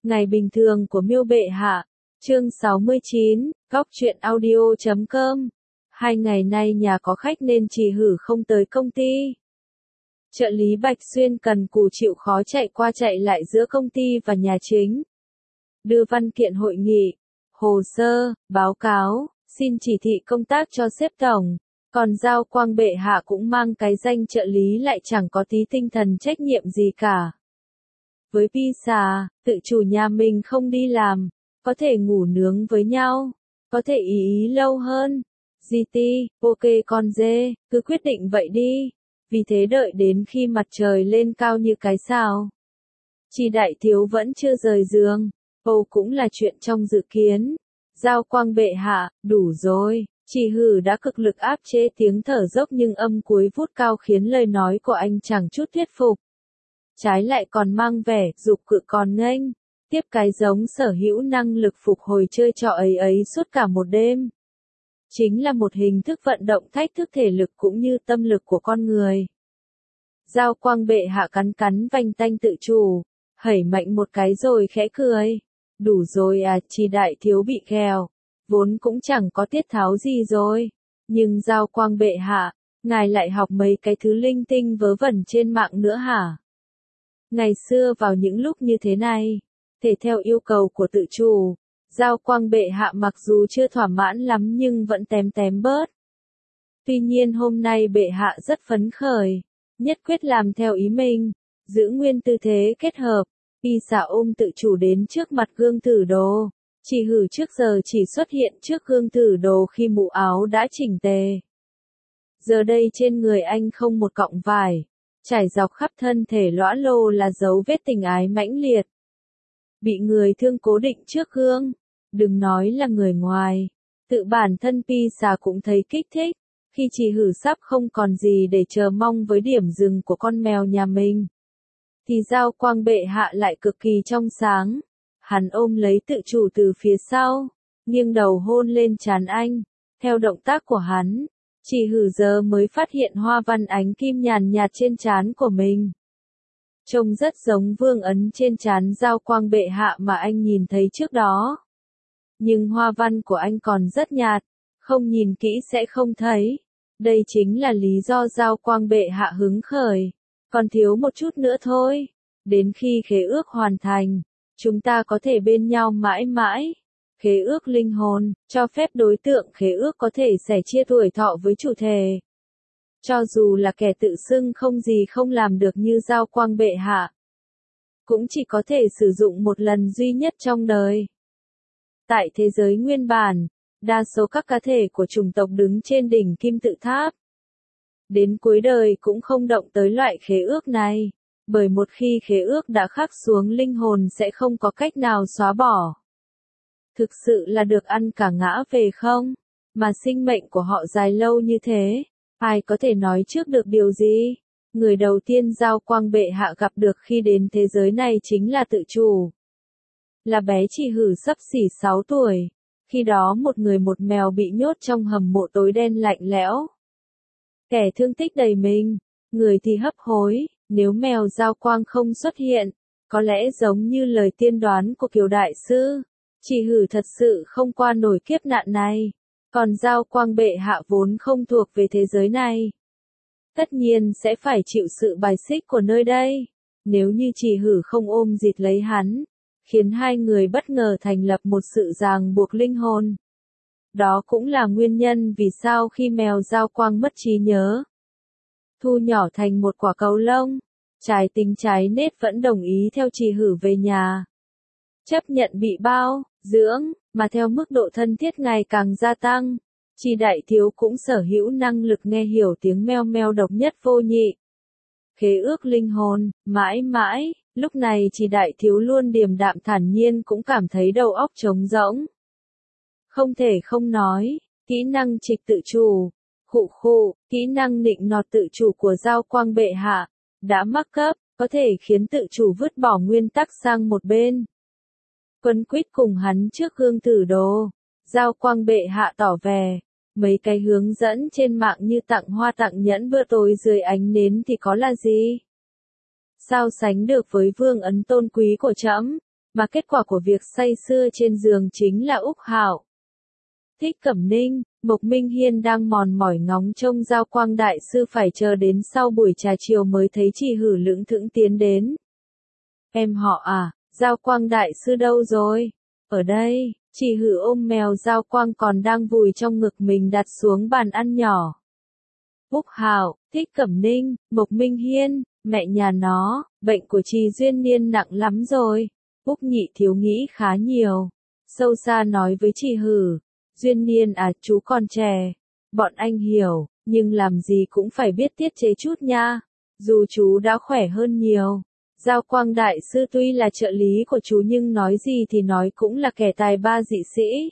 Ngày bình thường của Miêu Bệ Hạ, chương 69, Góc truyện audio.com. 2 ngày nay nhà có khách nên Trì Hử không tới công ty. Trợ lý Bạch Xuyên cần cù chịu khó chạy qua chạy lại giữa công ty và nhà chính. Đưa văn kiện hội nghị, hồ sơ, báo cáo, xin chỉ thị công tác cho sếp tổng. Còn Giao Quang Bệ Hạ cũng mang cái danh trợ lý lại chẳng có tí tinh thần trách nhiệm gì cả. Với Pizza, tự chủ nhà mình không đi làm, có thể ngủ nướng với nhau, có thể ý lâu hơn. GT, ok con dê, cứ quyết định vậy đi. Vì thế đợi đến khi mặt trời lên cao như cái sao, Trì đại thiếu vẫn chưa rời giường. Cũng là chuyện trong dự kiến. Giao Quang Bệ Hạ, đủ rồi. Trì Hử đã cực lực áp chế tiếng thở dốc nhưng âm cuối vút cao khiến lời nói của anh chẳng chút thuyết phục. Trái lại còn mang vẻ dục cự còn nghênh, tiếp cái giống sở hữu năng lực phục hồi chơi trò ấy suốt cả một đêm. Chính là một hình thức vận động thách thức thể lực cũng như tâm lực của con người. Giao Quang Bệ Hạ cắn cắn vành tanh tự chủ, hẩy mạnh một cái rồi khẽ cười. Đủ rồi à, Trì đại thiếu bị ghèo, vốn cũng chẳng có tiết tháo gì rồi. Nhưng Giao Quang Bệ Hạ, ngài lại học mấy cái thứ linh tinh vớ vẩn trên mạng nữa hả? Ngày xưa vào những lúc như thế này, thể theo yêu cầu của tự chủ, Giao Quang Bệ Hạ mặc dù chưa thỏa mãn lắm nhưng vẫn tém bớt. Tuy nhiên hôm nay Bệ Hạ rất phấn khởi, nhất quyết làm theo ý mình, giữ nguyên tư thế kết hợp. Pizza ôm tự chủ đến trước mặt gương thử đồ. Trì Hử trước giờ chỉ xuất hiện trước gương thử đồ khi mũ áo đã chỉnh tề. Giờ đây trên người anh không một cọng vải, trải dọc khắp thân thể lõa lồ là dấu vết tình ái mãnh liệt. Bị người thương cố định trước gương, đừng nói là người ngoài, tự bản thân Pizza cũng thấy kích thích, khi Trì Hử sắp không còn gì để chờ mong với điểm dừng của con mèo nhà mình. Thì Giao Quang Bệ Hạ lại cực kỳ trong sáng. Hắn ôm lấy tự chủ từ phía sau, nghiêng đầu hôn lên trán anh. Theo động tác của hắn, Trì Hử giờ mới phát hiện hoa văn ánh kim nhàn nhạt trên trán của mình. Trông rất giống vương ấn trên trán Giao Quang Bệ Hạ mà anh nhìn thấy trước đó. Nhưng hoa văn của anh còn rất nhạt, không nhìn kỹ sẽ không thấy. Đây chính là lý do Giao Quang Bệ Hạ hứng khởi. Còn thiếu một chút nữa thôi. Đến khi khế ước hoàn thành, chúng ta có thể bên nhau mãi mãi. Khế ước linh hồn, cho phép đối tượng khế ước có thể sẻ chia tuổi thọ với chủ thể. Cho dù là kẻ tự xưng không gì không làm được như Giao Quang Bệ Hạ, cũng chỉ có thể sử dụng một lần duy nhất trong đời. Tại thế giới nguyên bản, đa số các cá thể của chủng tộc đứng trên đỉnh kim tự tháp. Đến cuối đời cũng không động tới loại khế ước này, bởi một khi khế ước đã khắc xuống linh hồn sẽ không có cách nào xóa bỏ. Thực sự là được ăn cả ngã về không? Mà sinh mệnh của họ dài lâu như thế, ai có thể nói trước được điều gì? Người đầu tiên Giao Quang Bệ Hạ gặp được khi đến thế giới này chính là tự chủ. Là bé Trì Hử sắp xỉ 6 tuổi, khi đó một người một mèo bị nhốt trong hầm mộ tối đen lạnh lẽo. Kẻ thương tích đầy mình, người thì hấp hối, nếu mèo Giao Quang không xuất hiện, có lẽ giống như lời tiên đoán của Kiều Đại Sư, Trì Hử thật sự không qua nổi kiếp nạn này, còn Giao Quang Bệ Hạ vốn không thuộc về thế giới này. Tất nhiên sẽ phải chịu sự bài xích của nơi đây, nếu như Trì Hử không ôm dịt lấy hắn, khiến hai người bất ngờ thành lập một sự ràng buộc linh hồn. Đó cũng là nguyên nhân vì sao khi mèo Giao Quang mất trí nhớ, thu nhỏ thành một quả cầu lông, trái tính trái nết vẫn đồng ý theo Trì Hử về nhà. Chấp nhận bị bao, dưỡng, mà theo mức độ thân thiết ngày càng gia tăng, Trì đại thiếu cũng sở hữu năng lực nghe hiểu tiếng meo meo độc nhất vô nhị. Khế ước linh hồn, mãi mãi, lúc này Trì đại thiếu luôn điềm đạm thản nhiên cũng cảm thấy đầu óc trống rỗng. Không thể không nói, kỹ năng trịch tự chủ, kỹ năng nịnh nọt tự chủ của Giao Quang Bệ Hạ, đã mắc cấp, có thể khiến tự chủ vứt bỏ nguyên tắc sang một bên. Quấn quýt cùng hắn trước gương thử đồ, Giao Quang Bệ Hạ tỏ vẻ, mấy cái hướng dẫn trên mạng như tặng hoa tặng nhẫn bữa tối dưới ánh nến thì có là gì? Sao sánh được với vương ấn tôn quý của trẫm? mà kết quả của việc say sưa trên giường chính là Úc Hạo. Thích Cẩm Ninh, Mộc Minh Hiên đang mòn mỏi ngóng trông Giao Quang Đại Sư phải chờ đến sau buổi trà chiều mới thấy chị Hử lững thững tiến đến. Em họ à, Giao Quang Đại Sư đâu rồi? Ở đây, chị Hử ôm mèo Giao Quang còn đang vùi trong ngực mình đặt xuống bàn ăn nhỏ. Úc Hạo, Thích Cẩm Ninh, Mộc Minh Hiên, mẹ nhà nó, bệnh của chị Duyên Niên nặng lắm rồi. Úc Nhị Thiếu nghĩ khá nhiều. Sâu xa nói với chị Hử. Duyên Niên à, chú còn trẻ. Bọn anh hiểu, nhưng làm gì cũng phải biết tiết chế chút nha. Dù chú đã khỏe hơn nhiều. Giao Quang Đại Sư tuy là trợ lý của chú nhưng nói gì thì nói cũng là kẻ tài ba dị sĩ.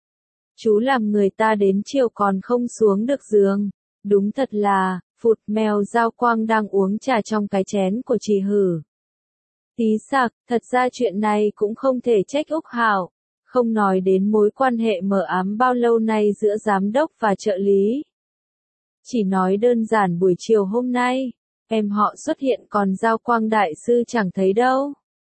Chú làm người ta đến chiều còn không xuống được giường. Đúng thật là, phụt mèo Giao Quang đang uống trà trong cái chén của chị Hử. Tí sặc, thật ra chuyện này cũng không thể trách Úc Hạo. Không nói đến mối quan hệ mờ ám bao lâu nay giữa giám đốc và trợ lý. Chỉ nói đơn giản buổi chiều hôm nay, em họ xuất hiện còn Giao Quang Đại Sư chẳng thấy đâu.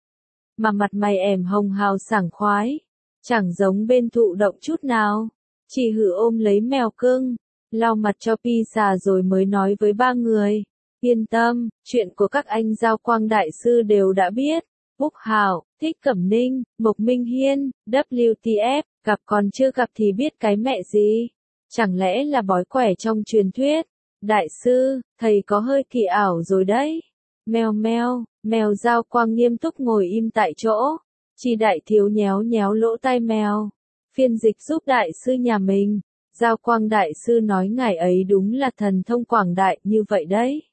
Mà mặt mày em hồng hào sảng khoái, chẳng giống bên thụ động chút nào. Chị Hử ôm lấy mèo cưng, lau mặt cho Pizza rồi mới nói với ba người. Yên tâm, chuyện của các anh Giao Quang Đại Sư đều đã biết. Úc Hạo, Thích Cẩm Ninh, Mộc Minh Hiên, WTF, gặp còn chưa gặp thì biết cái mẹ gì. Chẳng lẽ là bói quẻ trong truyền thuyết. Đại sư, thầy có hơi kỳ ảo rồi đấy. Mèo mèo, mèo Giao Quang nghiêm túc ngồi im tại chỗ. Chi Đại Thiếu nhéo nhéo lỗ tai mèo. Phiên dịch giúp đại sư nhà mình. Giao Quang Đại Sư nói ngài ấy đúng là thần thông quảng đại như vậy đấy.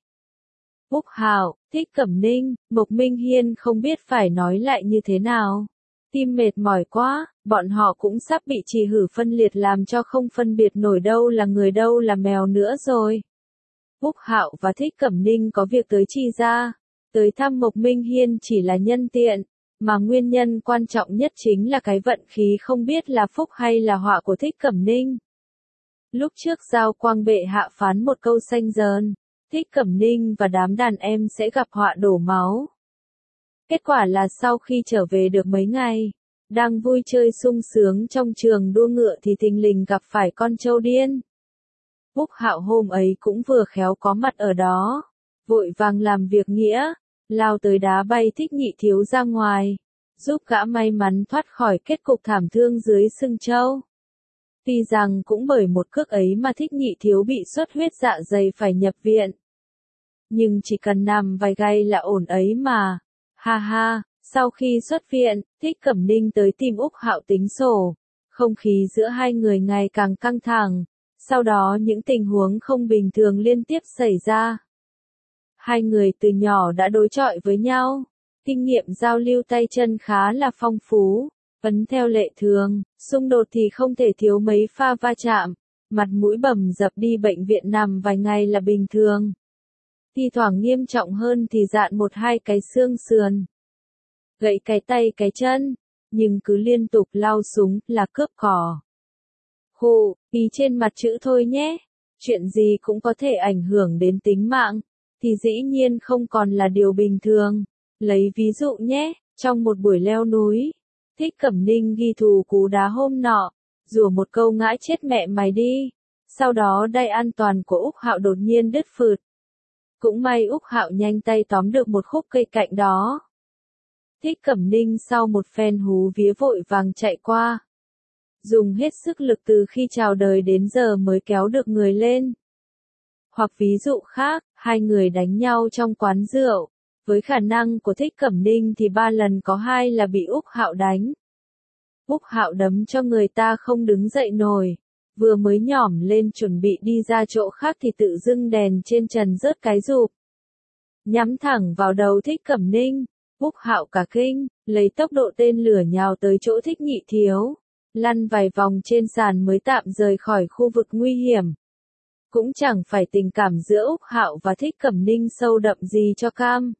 Úc Hạo, Thích Cẩm Ninh, Mộc Minh Hiên không biết phải nói lại như thế nào. Tim mệt mỏi quá, bọn họ cũng sắp bị chị Hử phân liệt làm cho không phân biệt nổi đâu là người đâu là mèo nữa rồi. Úc Hạo và Thích Cẩm Ninh có việc tới chi ra. Tới thăm Mộc Minh Hiên chỉ là nhân tiện, mà nguyên nhân quan trọng nhất chính là cái vận khí không biết là phúc hay là họa của Thích Cẩm Ninh. Lúc trước Giao Quang bệ hạ phán một câu xanh dờn. Thích Cẩm Ninh và đám đàn em sẽ gặp họa đổ máu. Kết quả là sau khi trở về được mấy ngày, đang vui chơi sung sướng trong trường đua ngựa thì thình lình gặp phải con trâu điên. Úc Hạo hôm ấy cũng vừa khéo có mặt ở đó, vội vàng làm việc nghĩa, lao tới đá bay Thích Nhị Thiếu ra ngoài, giúp gã may mắn thoát khỏi kết cục thảm thương dưới sừng trâu. Tuy rằng cũng bởi một cước ấy mà Thích Nhị Thiếu bị xuất huyết dạ dày phải nhập viện. Nhưng chỉ cần nằm vài ngày là ổn ấy mà. Ha ha, sau khi xuất viện, Thích Cẩm Ninh tới tìm Úc Hạo tính sổ. Không khí giữa hai người ngày càng căng thẳng. Sau đó những tình huống không bình thường liên tiếp xảy ra. Hai người từ nhỏ đã đối chọi với nhau. Kinh nghiệm giao lưu tay chân khá là phong phú. Ấn theo lệ thường, xung đột thì không thể thiếu mấy pha va chạm, mặt mũi bầm dập đi bệnh viện nằm vài ngày là bình thường. Thi thoảng nghiêm trọng hơn thì dạn một hai cái xương sườn, gãy cái tay cái chân, nhưng cứ liên tục lao súng là cướp cỏ. Khụ, ý trên mặt chữ thôi nhé, chuyện gì cũng có thể ảnh hưởng đến tính mạng, thì dĩ nhiên không còn là điều bình thường. Lấy ví dụ nhé, trong một buổi leo núi, Thích Cẩm Ninh ghi thù cú đá hôm nọ, rủa một câu ngã chết mẹ mày đi. Sau đó đai an toàn của Úc Hạo đột nhiên đứt phượt. Cũng may Úc Hạo nhanh tay tóm được một khúc cây cạnh đó. Thích Cẩm Ninh sau một phen hú vía vội vàng chạy qua. Dùng hết sức lực từ khi chào đời đến giờ mới kéo được người lên. Hoặc ví dụ khác, hai người đánh nhau trong quán rượu. Với khả năng của Thích Cẩm Ninh thì 3 lần có 2 là bị Úc Hạo đánh. Úc Hạo đấm cho người ta không đứng dậy nổi. Vừa mới nhỏm lên chuẩn bị đi ra chỗ khác thì tự dưng đèn trên trần rớt cái rụp. Nhắm thẳng vào đầu Thích Cẩm Ninh. Úc Hạo cả kinh, lấy tốc độ tên lửa nhào tới chỗ Thích Nhị Thiếu. Lăn vài vòng trên sàn mới tạm rời khỏi khu vực nguy hiểm. Cũng chẳng phải tình cảm giữa Úc Hạo và Thích Cẩm Ninh sâu đậm gì cho cam.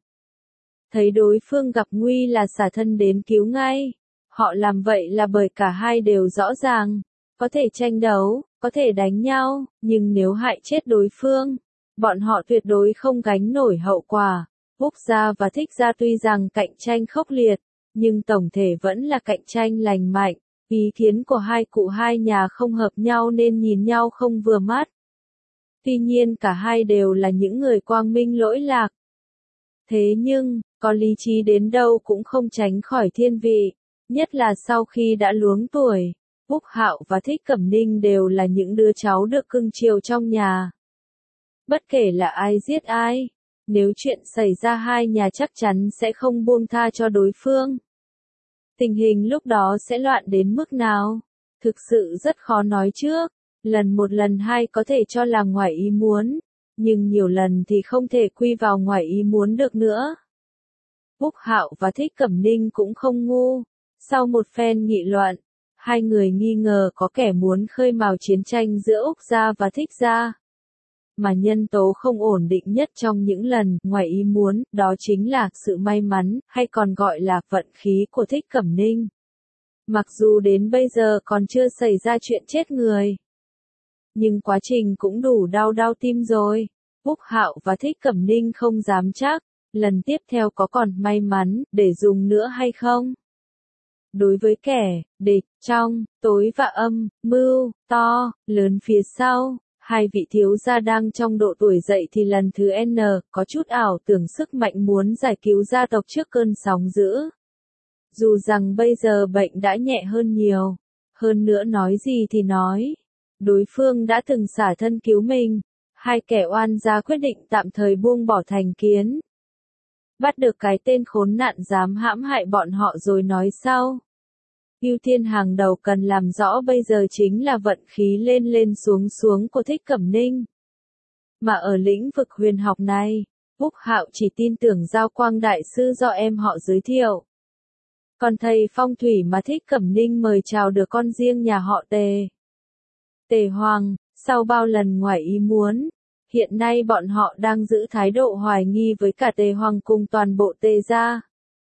Thấy đối phương gặp nguy là xả thân đến cứu ngay. Họ làm vậy là bởi cả hai đều rõ ràng. Có thể tranh đấu, có thể đánh nhau, nhưng nếu hại chết đối phương, bọn họ tuyệt đối không gánh nổi hậu quả. Úc gia và Thích gia tuy rằng cạnh tranh khốc liệt, nhưng tổng thể vẫn là cạnh tranh lành mạnh. Ý kiến của hai cụ hai nhà không hợp nhau nên nhìn nhau không vừa mắt. Tuy nhiên cả hai đều là những người quang minh lỗi lạc. Thế nhưng, có lý trí đến đâu cũng không tránh khỏi thiên vị, nhất là sau khi đã luống tuổi. Úc Hạo và Thích Cẩm Ninh đều là những đứa cháu được cưng chiều trong nhà. Bất kể là ai giết ai, nếu chuyện xảy ra hai nhà chắc chắn sẽ không buông tha cho đối phương. Tình hình lúc đó sẽ loạn đến mức nào? Thực sự rất khó nói trước. Lần một lần hai có thể cho là ngoài ý muốn, nhưng nhiều lần thì không thể quy vào ngoài ý muốn được nữa. Úc Hạo và Thích Cẩm Ninh cũng không ngu. Sau một phen nghị luận, hai người nghi ngờ có kẻ muốn khơi mào chiến tranh giữa Úc gia và Thích gia. Mà nhân tố không ổn định nhất trong những lần ngoài ý muốn, đó chính là sự may mắn, hay còn gọi là vận khí của Thích Cẩm Ninh. Mặc dù đến bây giờ còn chưa xảy ra chuyện chết người, nhưng quá trình cũng đủ đau tim rồi. Úc Hạo và Thích Cẩm Ninh không dám chắc, lần tiếp theo có còn may mắn để dùng nữa hay không. Đối với kẻ địch trong tối và âm mưu to lớn phía sau, hai vị thiếu gia đang trong độ tuổi dậy thì lần thứ N có chút ảo tưởng sức mạnh muốn giải cứu gia tộc trước cơn sóng dữ. Dù rằng bây giờ bệnh đã nhẹ hơn nhiều, hơn nữa nói gì thì nói, đối phương đã từng xả thân cứu mình, hai kẻ oan gia quyết định tạm thời buông bỏ thành kiến. Bắt được cái tên khốn nạn dám hãm hại bọn họ rồi nói sau. Ưu tiên hàng đầu cần làm rõ bây giờ chính là vận khí lên xuống của Thích Cẩm Ninh. Mà ở lĩnh vực huyền học này, Úc Hạo chỉ tin tưởng Giao Quang Đại Sư do em họ giới thiệu. Còn thầy phong thủy mà Thích Cẩm Ninh mời chào được con riêng nhà họ Tề. Tề Hoàng, sau bao lần ngoài ý muốn, hiện nay bọn họ đang giữ thái độ hoài nghi với cả Tề Hoàng cùng toàn bộ Tề gia.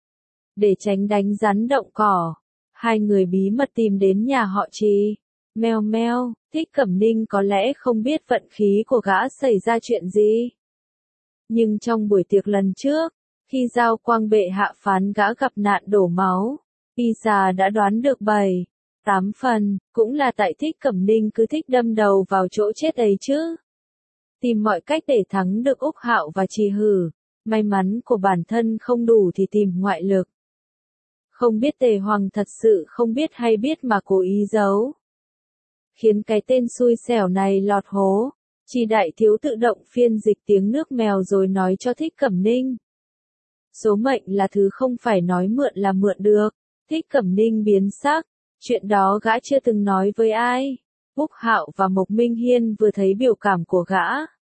Để tránh đánh rắn động cỏ, hai người bí mật tìm đến nhà họ Trì. Meo meo, Thích Cẩm Ninh có lẽ không biết vận khí của gã xảy ra chuyện gì. Nhưng trong buổi tiệc lần trước, khi Giao Quang bệ hạ phán gã gặp nạn đổ máu, y già đã đoán được 7-8 phần, cũng là tại Thích Cẩm Ninh cứ thích đâm đầu vào chỗ chết ấy chứ. Tìm mọi cách để thắng được Úc Hạo và Trì Hử, may mắn của bản thân không đủ thì tìm ngoại lực. Không biết Tề Hoàng thật sự không biết hay biết mà cố ý giấu. Khiến cái tên xui xẻo này lọt hố, Trì đại thiếu tự động phiên dịch tiếng nước mèo rồi nói cho Thích Cẩm Ninh. Số mệnh là thứ không phải nói mượn là mượn được. Thích Cẩm Ninh biến sắc, chuyện đó gã chưa từng nói với ai. Úc Hạo và Mộc Minh Hiên vừa thấy biểu cảm của gã,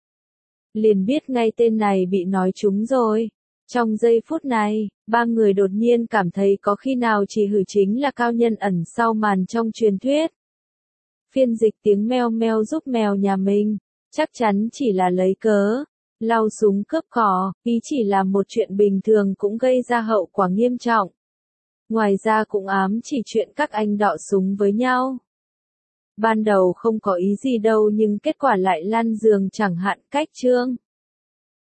liền biết ngay tên này bị nói trúng rồi. Trong giây phút này, ba người đột nhiên cảm thấy có khi nào Trì Hử chính là cao nhân ẩn sau màn trong truyền thuyết. Phiên dịch tiếng meo meo giúp mèo nhà mình, chắc chắn chỉ là lấy cớ. Lau súng cướp cỏ, ý chỉ là một chuyện bình thường cũng gây ra hậu quả nghiêm trọng. Ngoài ra cũng ám chỉ chuyện các anh đọ súng với nhau. Ban đầu không có ý gì đâu nhưng kết quả lại lăn giường chẳng hạn cách chương.